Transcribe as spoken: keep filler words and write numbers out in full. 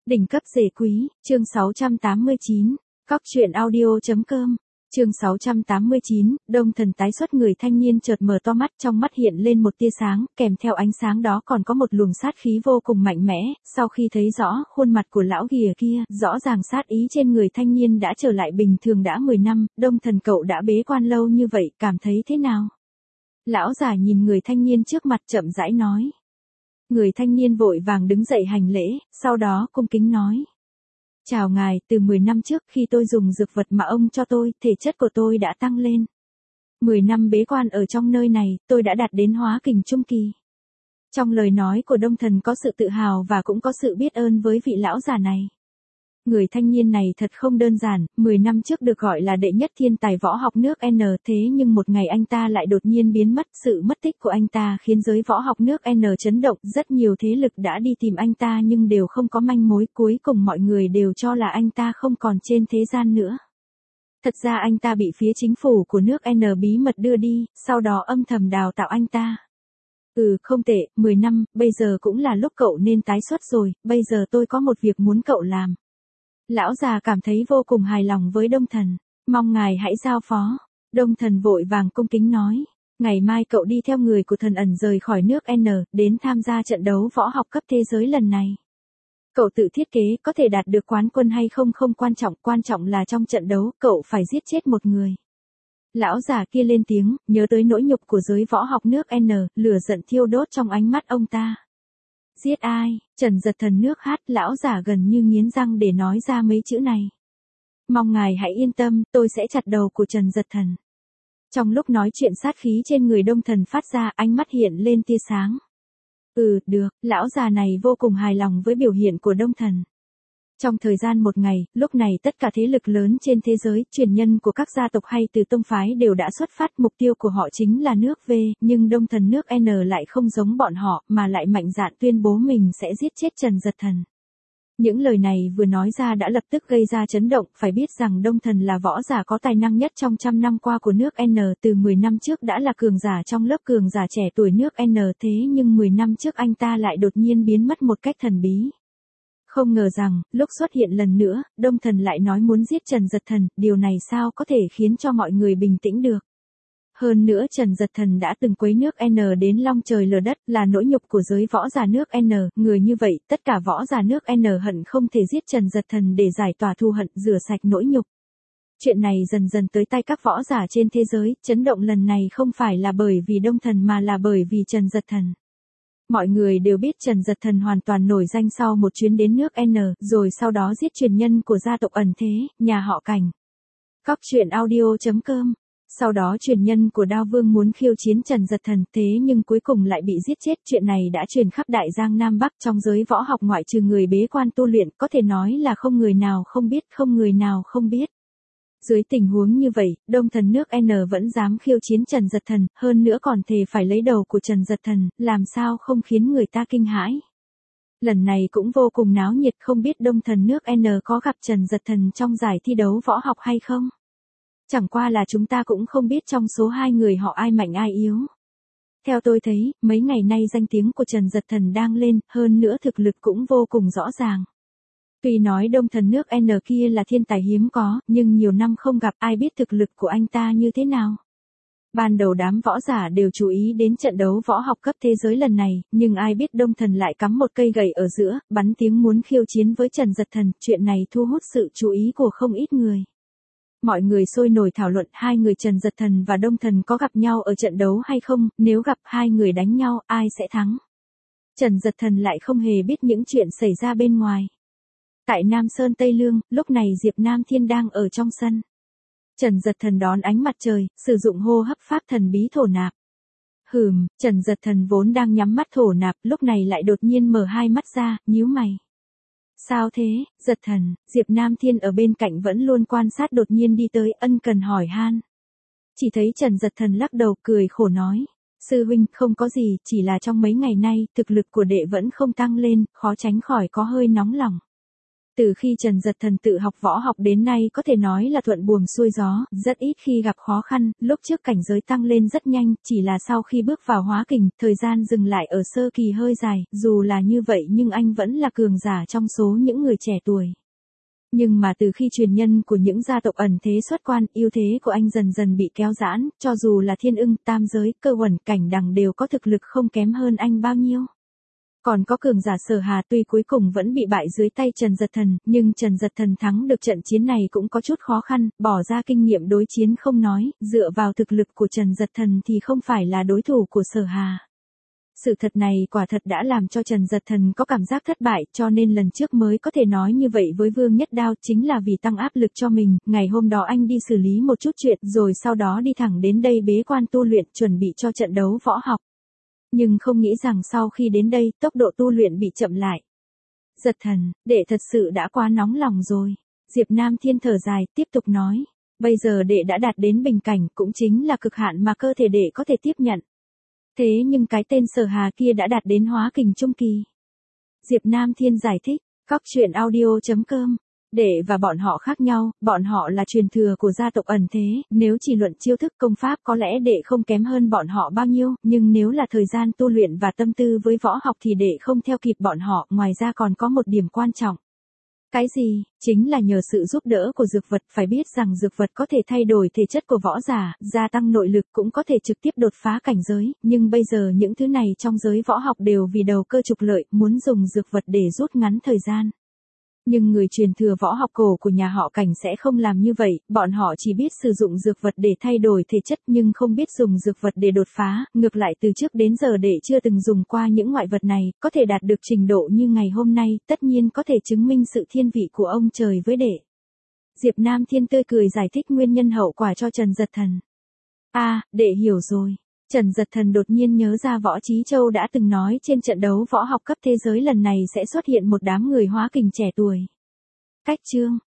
Đỉnh cấp rể quý, chương sáu trăm tám mươi chín, cóc truyện audio.com, chương sáu trăm tám mươi chín, Đông Thần tái xuất. Người thanh niên chợt mở to mắt, trong mắt hiện lên một tia sáng, kèm theo ánh sáng đó còn có một luồng sát khí vô cùng mạnh mẽ. Sau khi thấy rõ khuôn mặt của lão ghìa kia, rõ ràng sát ý trên người thanh niên đã trở lại bình thường. Đã mười năm, Đông Thần cậu đã bế quan lâu như vậy, cảm thấy thế nào? Lão già nhìn người thanh niên trước mặt chậm rãi nói. Người thanh niên vội vàng đứng dậy hành lễ, sau đó cung kính nói. Chào ngài, từ mười năm trước khi tôi dùng dược vật mà ông cho tôi, thể chất của tôi đã tăng lên. mười năm bế quan ở trong nơi này, tôi đã đạt đến hóa kình trung kỳ. Trong lời nói của Đông Thần có sự tự hào và cũng có sự biết ơn với vị lão già này. Người thanh niên này thật không đơn giản, mười năm trước được gọi là đệ nhất thiên tài võ học nước N, thế nhưng một ngày anh ta lại đột nhiên biến mất. Sự mất tích của anh ta khiến giới võ học nước N chấn động, rất nhiều thế lực đã đi tìm anh ta nhưng đều không có manh mối, cuối cùng mọi người đều cho là anh ta không còn trên thế gian nữa. Thật ra anh ta bị phía chính phủ của nước N bí mật đưa đi, sau đó âm thầm đào tạo anh ta. Ừ, không tệ, mười năm, bây giờ cũng là lúc cậu nên tái xuất rồi, bây giờ tôi có một việc muốn cậu làm. Lão già cảm thấy vô cùng hài lòng với Đông Thần, mong ngài hãy giao phó. Đông Thần vội vàng cung kính nói, ngày mai cậu đi theo người của thần ẩn rời khỏi nước N, đến tham gia trận đấu võ học cấp thế giới lần này. Cậu tự thiết kế, có thể đạt được quán quân hay không không quan trọng, quan trọng là trong trận đấu, cậu phải giết chết một người. Lão già kia lên tiếng, nhớ tới nỗi nhục của giới võ học nước N, lửa giận thiêu đốt trong ánh mắt ông ta. Giết ai? Trần Giật Thần nước hát, lão giả gần như nghiến răng để nói ra mấy chữ này. Mong ngài hãy yên tâm, tôi sẽ chặt đầu của Trần Giật Thần. Trong lúc nói chuyện sát khí trên người Đông Thần phát ra, ánh mắt hiện lên tia sáng. Ừ, được, lão già này vô cùng hài lòng với biểu hiện của Đông Thần. Trong thời gian một ngày, lúc này tất cả thế lực lớn trên thế giới, truyền nhân của các gia tộc hay từ tông phái đều đã xuất phát, mục tiêu của họ chính là nước V, nhưng Đông Thần nước N lại không giống bọn họ, mà lại mạnh dạn tuyên bố mình sẽ giết chết Trần Giật Thần. Những lời này vừa nói ra đã lập tức gây ra chấn động, phải biết rằng Đông Thần là võ giả có tài năng nhất trong trăm năm qua của nước N, từ mười năm trước đã là cường giả trong lớp cường giả trẻ tuổi nước N, thế nhưng mười năm trước anh ta lại đột nhiên biến mất một cách thần bí. Không ngờ rằng, lúc xuất hiện lần nữa, Đông Thần lại nói muốn giết Trần Giật Thần, điều này sao có thể khiến cho mọi người bình tĩnh được. Hơn nữa Trần Giật Thần đã từng quấy nước N đến long trời lở đất, là nỗi nhục của giới võ giả nước N, người như vậy, tất cả võ giả nước N hận không thể giết Trần Giật Thần để giải tỏa thù hận, rửa sạch nỗi nhục. Chuyện này dần dần tới tay các võ giả trên thế giới, chấn động lần này không phải là bởi vì Đông Thần mà là bởi vì Trần Giật Thần. Mọi người đều biết Trần Giật Thần hoàn toàn nổi danh sau một chuyến đến nước N, rồi sau đó giết truyền nhân của gia tộc ẩn thế, nhà họ Cảnh. Cóc truyện audio.com. Sau đó truyền nhân của Đao Vương muốn khiêu chiến Trần Giật Thần, thế nhưng cuối cùng lại bị giết chết. Chuyện này đã truyền khắp Đại Giang Nam Bắc, trong giới võ học ngoại trừ người bế quan tu luyện, có thể nói là không người nào không biết, không người nào không biết. Dưới tình huống như vậy, Đông Thần nước N vẫn dám khiêu chiến Trần Giật Thần, hơn nữa còn thề phải lấy đầu của Trần Giật Thần, làm sao không khiến người ta kinh hãi. Lần này cũng vô cùng náo nhiệt, không biết Đông Thần nước N có gặp Trần Giật Thần trong giải thi đấu võ học hay không? Chẳng qua là chúng ta cũng không biết trong số hai người họ ai mạnh ai yếu. Theo tôi thấy, mấy ngày nay danh tiếng của Trần Giật Thần đang lên, hơn nữa thực lực cũng vô cùng rõ ràng. Tuy nói Đông Thần nước N kia là thiên tài hiếm có, nhưng nhiều năm không gặp, ai biết thực lực của anh ta như thế nào. Ban đầu đám võ giả đều chú ý đến trận đấu võ học cấp thế giới lần này, nhưng ai biết Đông Thần lại cắm một cây gậy ở giữa, bắn tiếng muốn khiêu chiến với Trần Giật Thần, chuyện này thu hút sự chú ý của không ít người. Mọi người sôi nổi thảo luận hai người Trần Giật Thần và Đông Thần có gặp nhau ở trận đấu hay không, nếu gặp hai người đánh nhau, ai sẽ thắng. Trần Giật Thần lại không hề biết những chuyện xảy ra bên ngoài. Tại Nam Sơn Tây Lương, lúc này Diệp Nam Thiên đang ở trong sân. Trần Giật Thần đón ánh mặt trời, sử dụng hô hấp pháp thần bí thổ nạp. Hừm, Trần Giật Thần vốn đang nhắm mắt thổ nạp, lúc này lại đột nhiên mở hai mắt ra, nhíu mày. Sao thế, Giật Thần? Diệp Nam Thiên ở bên cạnh vẫn luôn quan sát đột nhiên đi tới, ân cần hỏi han. Chỉ thấy Trần Giật Thần lắc đầu cười khổ nói. Sư huynh, không có gì, chỉ là trong mấy ngày nay, thực lực của đệ vẫn không tăng lên, khó tránh khỏi có hơi nóng lòng. Từ khi Trần Dật Thần tự học võ học đến nay có thể nói là thuận buồm xuôi gió, rất ít khi gặp khó khăn, lúc trước cảnh giới tăng lên rất nhanh, chỉ là sau khi bước vào hóa kình, thời gian dừng lại ở sơ kỳ hơi dài, dù là như vậy nhưng anh vẫn là cường giả trong số những người trẻ tuổi. Nhưng mà từ khi truyền nhân của những gia tộc ẩn thế xuất quan, ưu thế của anh dần dần bị kéo giãn, cho dù là thiên ưng, tam giới, cơ uẩn, cảnh đằng đều có thực lực không kém hơn anh bao nhiêu. Còn có cường giả Sở Hà tuy cuối cùng vẫn bị bại dưới tay Trần Dật Thần, nhưng Trần Dật Thần thắng được trận chiến này cũng có chút khó khăn, bỏ ra kinh nghiệm đối chiến không nói, dựa vào thực lực của Trần Dật Thần thì không phải là đối thủ của Sở Hà. Sự thật này quả thật đã làm cho Trần Dật Thần có cảm giác thất bại, cho nên lần trước mới có thể nói như vậy với Vương Nhất Đao, chính là vì tăng áp lực cho mình. Ngày hôm đó anh đi xử lý một chút chuyện rồi sau đó đi thẳng đến đây bế quan tu luyện, chuẩn bị cho trận đấu võ học. Nhưng không nghĩ rằng sau khi đến đây, tốc độ tu luyện bị chậm lại. Dật Thần, đệ thật sự đã quá nóng lòng rồi. Diệp Nam Thiên thở dài, tiếp tục nói. Bây giờ đệ đã đạt đến bình cảnh, cũng chính là cực hạn mà cơ thể đệ có thể tiếp nhận. Thế nhưng cái tên Sở Hà kia đã đạt đến hóa kình trung kỳ. Diệp Nam Thiên giải thích, Cóc truyện audio chấm com. Đệ và bọn họ khác nhau, bọn họ là truyền thừa của gia tộc ẩn thế, nếu chỉ luận chiêu thức công pháp có lẽ đệ không kém hơn bọn họ bao nhiêu, nhưng nếu là thời gian tu luyện và tâm tư với võ học thì đệ không theo kịp bọn họ, ngoài ra còn có một điểm quan trọng. Cái gì? Chính là nhờ sự giúp đỡ của dược vật, phải biết rằng dược vật có thể thay đổi thể chất của võ giả, gia tăng nội lực, cũng có thể trực tiếp đột phá cảnh giới, nhưng bây giờ những thứ này trong giới võ học đều vì đầu cơ trục lợi, muốn dùng dược vật để rút ngắn thời gian. Nhưng người truyền thừa võ học cổ của nhà họ Cảnh sẽ không làm như vậy, bọn họ chỉ biết sử dụng dược vật để thay đổi thể chất nhưng không biết dùng dược vật để đột phá, ngược lại từ trước đến giờ đệ chưa từng dùng qua những ngoại vật này, có thể đạt được trình độ như ngày hôm nay, tất nhiên có thể chứng minh sự thiên vị của ông trời với đệ. Diệp Nam Thiên tươi cười giải thích nguyên nhân hậu quả cho Trần Dật Thần. À, đệ hiểu rồi. Trần Dật Thần đột nhiên nhớ ra Võ Chí Châu đã từng nói trên trận đấu võ học cấp thế giới lần này sẽ xuất hiện một đám người hóa kình trẻ tuổi. Cách chương